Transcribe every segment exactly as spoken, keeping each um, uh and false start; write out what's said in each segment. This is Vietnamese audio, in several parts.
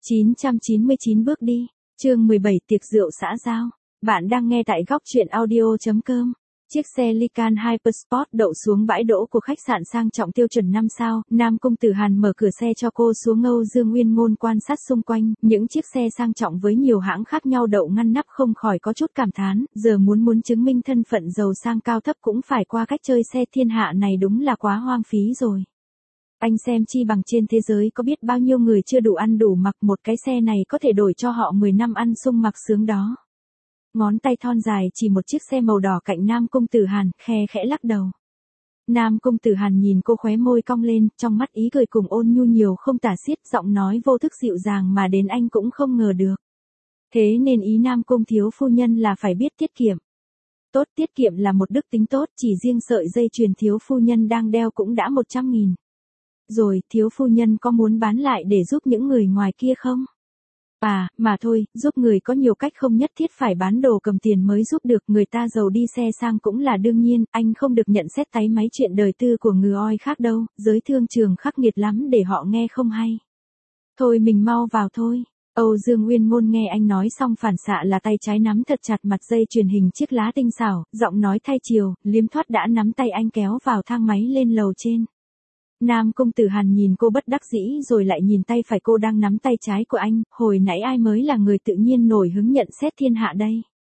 chín trăm chín mươi chín bước đi, chương mười bảy tiệc rượu xã giao. Bạn đang nghe tại góc truyện audio chấm com. Chiếc xe Lycan Hypersport đậu xuống bãi đỗ của khách sạn sang trọng tiêu chuẩn năm sao, Nam Cung Tử Hàn mở cửa xe cho cô xuống. Âu Dương Uyên Ngôn quan sát xung quanh, những chiếc xe sang trọng với nhiều hãng khác nhau đậu ngăn nắp không khỏi có chút cảm thán, giờ muốn muốn chứng minh thân phận giàu sang cao thấp cũng phải qua cách chơi xe thiên hạ này, đúng là quá hoang phí rồi. Anh xem chi bằng trên thế giới có biết bao nhiêu người chưa đủ ăn đủ mặc, một cái xe này có thể đổi cho họ mười năm ăn sung mặc sướng đó. Ngón tay thon dài chỉ một chiếc xe màu đỏ cạnh Nam Cung Tử Hàn, khe khẽ lắc đầu. Nam Cung Tử Hàn nhìn cô, khóe môi cong lên, trong mắt ý cười cùng ôn nhu nhiều không tả xiết, giọng nói vô thức dịu dàng mà đến anh cũng không ngờ được. Thế nên ý Nam Cung thiếu phu nhân là phải biết tiết kiệm. Tốt, tiết kiệm là một đức tính tốt, chỉ riêng sợi dây chuyền thiếu phu nhân đang đeo cũng đã một trăm nghìn. Rồi, thiếu phu nhân có muốn bán lại để giúp những người ngoài kia không? À, mà thôi, giúp người có nhiều cách, không nhất thiết phải bán đồ cầm tiền mới giúp được, người ta giàu đi xe sang cũng là đương nhiên, anh không được nhận xét táy máy chuyện đời tư của người oi khác đâu, giới thương trường khắc nghiệt lắm để họ nghe không hay. Thôi mình mau vào thôi. Âu Dương Uyên Ngôn nghe anh nói xong phản xạ là tay trái nắm thật chặt mặt dây chuyền hình chiếc lá tinh xảo, giọng nói thay chiều, liếm thoát đã nắm tay anh kéo vào thang máy lên lầu trên. Nam Cung Tử Hàn nhìn cô bất đắc dĩ rồi lại nhìn tay phải cô đang nắm tay trái của anh, hồi nãy ai mới là người tự nhiên nổi hứng nhận xét thiên hạ đây?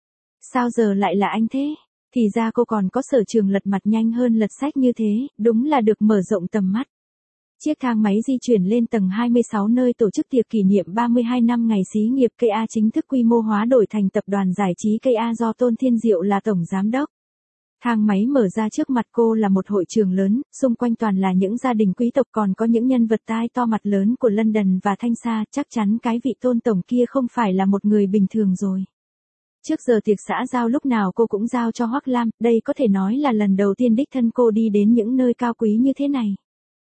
Sao giờ lại là anh thế? Thì ra cô còn có sở trường lật mặt nhanh hơn lật sách như thế, đúng là được mở rộng tầm mắt. Chiếc thang máy di chuyển lên tầng hai mươi sáu nơi tổ chức tiệc kỷ niệm ba mươi hai năm ngày xí nghiệp ca a chính thức quy mô hóa đổi thành tập đoàn giải trí ca a do Tôn Thiên Diệu là tổng giám đốc. Thang máy mở ra trước mặt cô là một hội trường lớn, xung quanh toàn là những gia đình quý tộc, còn có những nhân vật tai to mặt lớn của London và Thanh Sa, chắc chắn cái vị Tôn tổng kia không phải là một người bình thường rồi. Trước giờ tiệc xã giao lúc nào cô cũng giao cho Hoắc Lam, đây có thể nói là lần đầu tiên đích thân cô đi đến những nơi cao quý như thế này.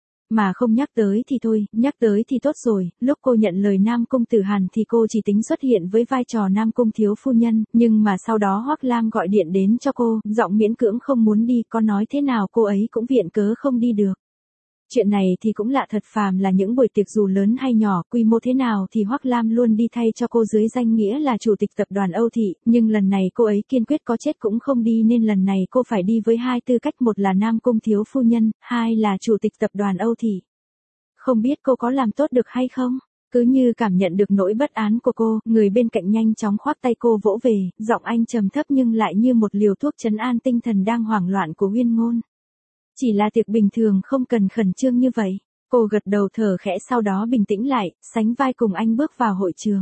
Mà không nhắc tới thì thôi, nhắc tới thì tốt rồi, lúc cô nhận lời Nam Cung Tử Hàn thì cô chỉ tính xuất hiện với vai trò Nam Cung thiếu phu nhân, nhưng mà sau đó Hoắc Lam gọi điện đến cho cô, giọng miễn cưỡng không muốn đi, có nói thế nào cô ấy cũng viện cớ không đi được. Chuyện này thì cũng lạ thật, phàm là những buổi tiệc dù lớn hay nhỏ, quy mô thế nào thì Hoắc Lam luôn đi thay cho cô dưới danh nghĩa là chủ tịch tập đoàn Âu Thị, nhưng lần này cô ấy kiên quyết có chết cũng không đi, nên lần này cô phải đi với hai tư cách, một là Nam Cung thiếu phu nhân, hai là chủ tịch tập đoàn Âu Thị. Không biết cô có làm tốt được hay không? Cứ như cảm nhận được nỗi bất an của cô, người bên cạnh nhanh chóng khoác tay cô vỗ về, giọng anh trầm thấp nhưng lại như một liều thuốc trấn an tinh thần đang hoảng loạn của Uyên Ngôn. Chỉ là tiệc bình thường, không cần khẩn trương như vậy. Cô gật đầu thở khẽ, sau đó bình tĩnh lại, sánh vai cùng anh bước vào hội trường.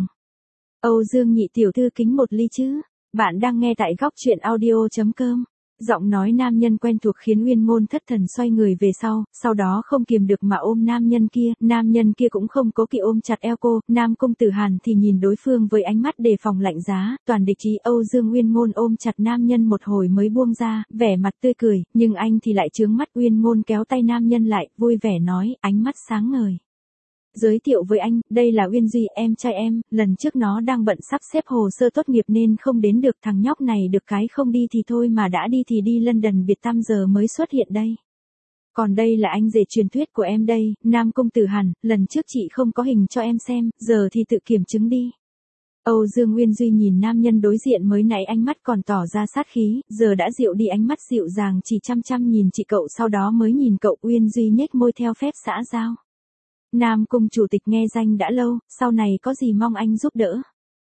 Âu Dương nhị tiểu thư kính một ly chứ. Bạn đang nghe tại góc truyện audio chấm com. Giọng nói nam nhân quen thuộc khiến Uyên Ngôn thất thần xoay người về sau, sau đó không kiềm được mà ôm nam nhân kia, nam nhân kia cũng không cố kỵ ôm chặt eo cô, Nam Cung Tử Hàn thì nhìn đối phương với ánh mắt đề phòng lạnh giá, toàn địch ý. Âu Dương Uyên Ngôn ôm chặt nam nhân một hồi mới buông ra, vẻ mặt tươi cười, nhưng anh thì lại trướng mắt. Uyên Ngôn kéo tay nam nhân lại, vui vẻ nói, ánh mắt sáng ngời. Giới thiệu với anh, đây là Uyên Duy, em trai em, lần trước nó đang bận sắp xếp hồ sơ tốt nghiệp nên không đến được, thằng nhóc này được cái không đi thì thôi mà đã đi thì đi London biệt tăm giờ mới xuất hiện đây. Còn đây là anh rể truyền thuyết của em đây, Nam Cung Tử Hàn, lần trước chị không có hình cho em xem, giờ thì tự kiểm chứng đi. Âu Dương Uyên Duy nhìn nam nhân đối diện, mới nãy ánh mắt còn tỏ ra sát khí, giờ đã dịu đi, ánh mắt dịu dàng chỉ chăm chăm nhìn chị cậu, sau đó mới nhìn cậu. Uyên Duy nhếch môi theo phép xã giao. Nam Cung chủ tịch nghe danh đã lâu, sau này có gì mong anh giúp đỡ.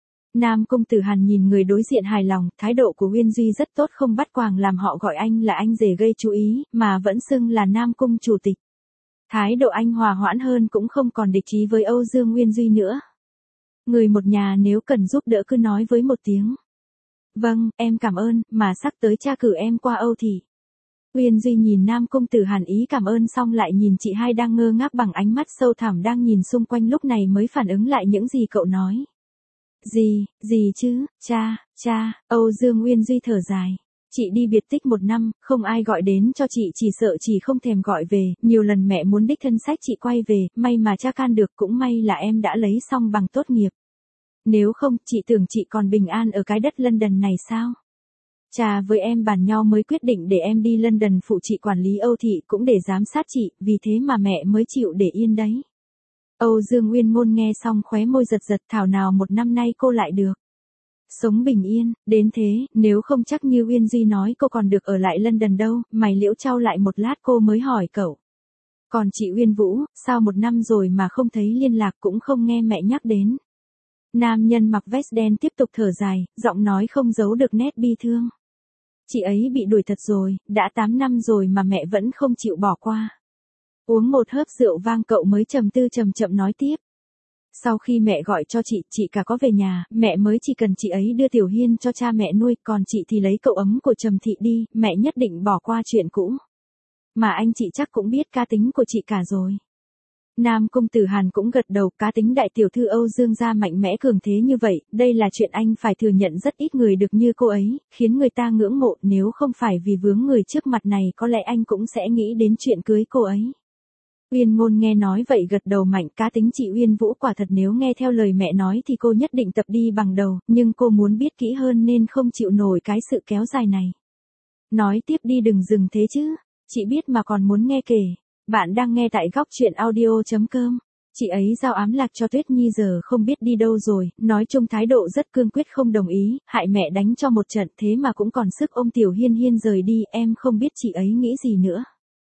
Nam Cung Tử Hàn nhìn người đối diện hài lòng, thái độ của Uyên Duy rất tốt, không bắt quàng làm họ gọi anh là anh rể gây chú ý, mà vẫn xưng là Nam Cung chủ tịch. Thái độ anh hòa hoãn hơn, cũng không còn địch ý với Âu Dương Uyên Duy nữa. Người một nhà nếu cần giúp đỡ cứ nói với một tiếng. Vâng, em cảm ơn, mà sắp tới cha cử em qua Âu Thị. Uyên Duy nhìn Nam Cung Tử Hàn ý cảm ơn xong lại nhìn chị hai đang ngơ ngác bằng ánh mắt sâu thẳm đang nhìn xung quanh, lúc này mới phản ứng lại những gì cậu nói. Gì, gì chứ, cha, cha, Âu Dương Uyên Duy thở dài. Chị đi biệt tích một năm, không ai gọi đến cho chị, chỉ sợ chị không thèm gọi về, nhiều lần mẹ muốn đích thân xách chị quay về, may mà cha can được, cũng may là em đã lấy xong bằng tốt nghiệp. Nếu không, chị tưởng chị còn bình an ở cái đất London này sao? Cha với em bàn nhau mới quyết định để em đi London phụ chị quản lý Âu Thị, cũng để giám sát chị, vì thế mà mẹ mới chịu để yên đấy. Âu Dương Uyên Ngôn nghe xong khóe môi giật giật, thảo nào một năm nay cô lại được sống bình yên, đến thế, nếu không chắc như Uyên Duy nói cô còn được ở lại London đâu, mày liễu trao lại một lát cô mới hỏi cậu. Còn chị Uyên Vũ, sao một năm rồi mà không thấy liên lạc cũng không nghe mẹ nhắc đến. Nam nhân mặc vest đen tiếp tục thở dài, giọng nói không giấu được nét bi thương. Chị ấy bị đuổi thật rồi, đã tám năm rồi mà mẹ vẫn không chịu bỏ qua. Uống một hớp rượu vang cậu mới trầm tư chậm chậm nói tiếp. Sau khi mẹ gọi cho chị, chị cả có về nhà, mẹ mới chỉ cần chị ấy đưa Tiểu Hiên cho cha mẹ nuôi, còn chị thì lấy cậu ấm của Trầm Thị đi, mẹ nhất định bỏ qua chuyện cũ. Mà anh chị chắc cũng biết cá tính của chị cả rồi. Nam Cung Tử Hàn cũng gật đầu, cá tính đại tiểu thư Âu Dương gia mạnh mẽ cường thế như vậy, đây là chuyện anh phải thừa nhận, rất ít người được như cô ấy, khiến người ta ngưỡng mộ, nếu không phải vì vướng người trước mặt này có lẽ anh cũng sẽ nghĩ đến chuyện cưới cô ấy. Uyên Ngôn nghe nói vậy gật đầu mạnh, cá tính chị Uyên Vũ quả thật, nếu nghe theo lời mẹ nói thì cô nhất định tập đi bằng đầu, nhưng cô muốn biết kỹ hơn nên không chịu nổi cái sự kéo dài này. Nói tiếp đi, đừng dừng thế chứ, chị biết mà còn muốn nghe kể. Bạn đang nghe tại góc truyện audio chấm com. Chị ấy giao ám lạc cho Tuyết Nhi giờ không biết đi đâu rồi, nói chung thái độ rất cương quyết, không đồng ý, hại mẹ đánh cho một trận, thế mà cũng còn sức ôm Tiểu Hiên Hiên rời đi, em không biết chị ấy nghĩ gì nữa.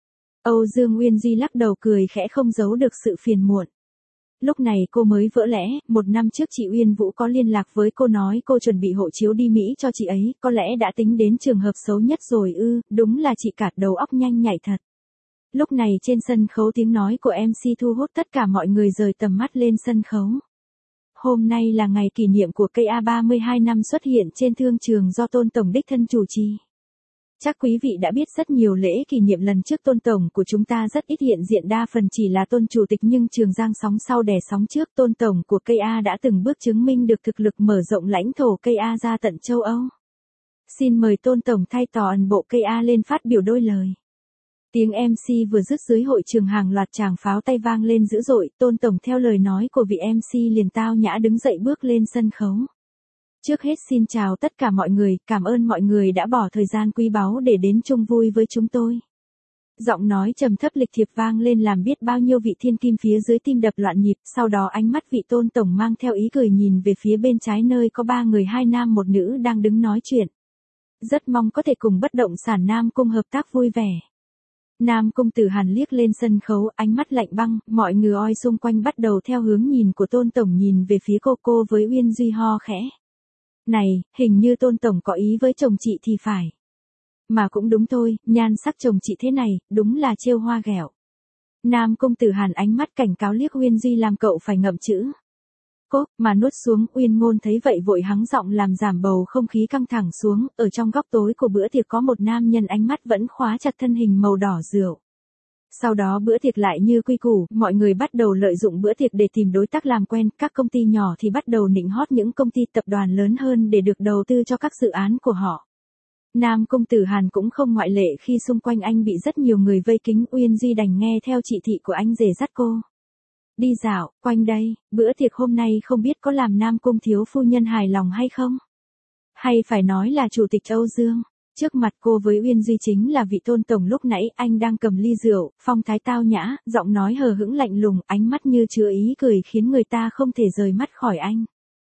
Âu Dương Uyên Duy lắc đầu cười khẽ, không giấu được sự phiền muộn. Lúc này cô mới vỡ lẽ, một năm trước chị Uyên Vũ có liên lạc với cô nói cô chuẩn bị hộ chiếu đi Mỹ cho chị ấy, có lẽ đã tính đến trường hợp xấu nhất rồi ư, đúng là chị cạt đầu óc nhanh nhạy thật. Lúc này trên sân khấu tiếng nói của em xê thu hút tất cả mọi người rời tầm mắt lên sân khấu. Hôm nay là ngày kỷ niệm của ca a ba mươi hai năm xuất hiện trên thương trường do Tôn Tổng đích thân chủ trì. Chắc quý vị đã biết rất nhiều lễ kỷ niệm lần trước Tôn Tổng của chúng ta rất ít hiện diện, đa phần chỉ là Tôn Chủ tịch, nhưng Trường Giang sóng sau đè sóng trước, Tôn Tổng của ca a đã từng bước chứng minh được thực lực mở rộng lãnh thổ ca a ra tận châu Âu. Xin mời Tôn Tổng thay toàn bộ ca a lên phát biểu đôi lời. Tiếng em xê vừa dứt dưới hội trường hàng loạt tràng pháo tay vang lên dữ dội, Tôn Tổng theo lời nói của vị em xê liền tao nhã đứng dậy bước lên sân khấu. Trước hết xin chào tất cả mọi người, cảm ơn mọi người đã bỏ thời gian quý báu để đến chung vui với chúng tôi. Giọng nói trầm thấp lịch thiệp vang lên làm biết bao nhiêu vị thiên kim phía dưới tim đập loạn nhịp, sau đó ánh mắt vị Tôn Tổng mang theo ý cười nhìn về phía bên trái nơi có ba người, hai nam một nữ đang đứng nói chuyện. Rất mong có thể cùng bất động sản Nam Cung hợp tác vui vẻ. Nam Cung Tử Hàn liếc lên sân khấu, ánh mắt lạnh băng, mọi người oi xung quanh bắt đầu theo hướng nhìn của Tôn Tổng nhìn về phía cô cô với Uyên Duy ho khẽ. Này, hình như Tôn Tổng có ý với chồng chị thì phải. Mà cũng đúng thôi, nhan sắc chồng chị thế này, đúng là trêu hoa ghẹo. Nam Cung Tử Hàn ánh mắt cảnh cáo liếc Uyên Duy làm cậu phải ngậm chữ. Cốp mà nuốt xuống. Uyên Ngôn thấy vậy vội hắng giọng làm giảm bầu không khí căng thẳng xuống, ở trong góc tối của bữa tiệc có một nam nhân ánh mắt vẫn khóa chặt thân hình màu đỏ rượu. Sau đó bữa tiệc lại như quy củ, mọi người bắt đầu lợi dụng bữa tiệc để tìm đối tác làm quen, các công ty nhỏ thì bắt đầu nịnh hót những công ty tập đoàn lớn hơn để được đầu tư cho các dự án của họ. Nam Cung Tử Hàn cũng không ngoại lệ, khi xung quanh anh bị rất nhiều người vây kính, Uyên Duy đành nghe theo chỉ thị của anh rể dắt cô đi dạo quanh đây. Bữa tiệc hôm nay không biết có làm Nam Cung thiếu phu nhân hài lòng hay không? Hay phải nói là Chủ tịch Âu Dương. Trước mặt cô với Uyên Duy chính là vị Tôn Tổng lúc nãy, anh đang cầm ly rượu, phong thái tao nhã, giọng nói hờ hững lạnh lùng, ánh mắt như chứa ý cười khiến người ta không thể rời mắt khỏi anh.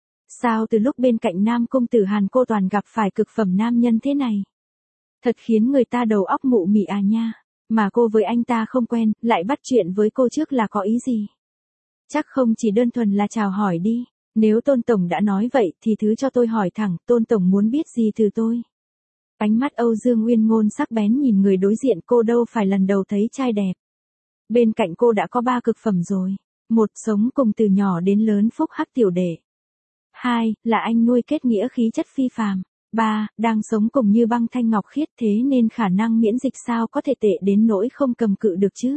Sao từ lúc bên cạnh Nam Cung Tử Hàn cô toàn gặp phải cực phẩm nam nhân thế này? Thật khiến người ta đầu óc mụ mị à nha. Mà cô với anh ta không quen, lại bắt chuyện với cô trước là có ý gì? Chắc không chỉ đơn thuần là chào hỏi đi. Nếu Tôn Tổng đã nói vậy thì thứ cho tôi hỏi thẳng, Tôn Tổng muốn biết gì từ tôi? Ánh mắt Âu Dương Uyên Ngôn sắc bén nhìn người đối diện, cô đâu phải lần đầu thấy trai đẹp. Bên cạnh cô đã có ba cực phẩm rồi. Một, sống cùng từ nhỏ đến lớn phúc hắc tiểu đệ. Hai, là anh nuôi kết nghĩa khí chất phi phàm. Ba, đang sống cùng như băng thanh ngọc khiết, thế nên khả năng miễn dịch sao có thể tệ đến nỗi không cầm cự được chứ.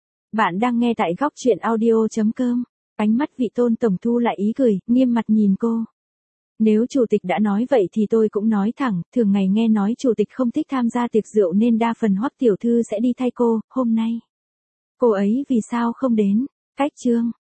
Bạn đang nghe tại góc truyện audio chấm com. Ánh mắt vị Tôn Tổng thu lại ý cười, nghiêm mặt nhìn cô. Nếu chủ tịch đã nói vậy thì tôi cũng nói thẳng, thường ngày nghe nói chủ tịch không thích tham gia tiệc rượu nên đa phần Hoắc tiểu thư sẽ đi thay cô, hôm nay cô ấy vì sao không đến? Cách chương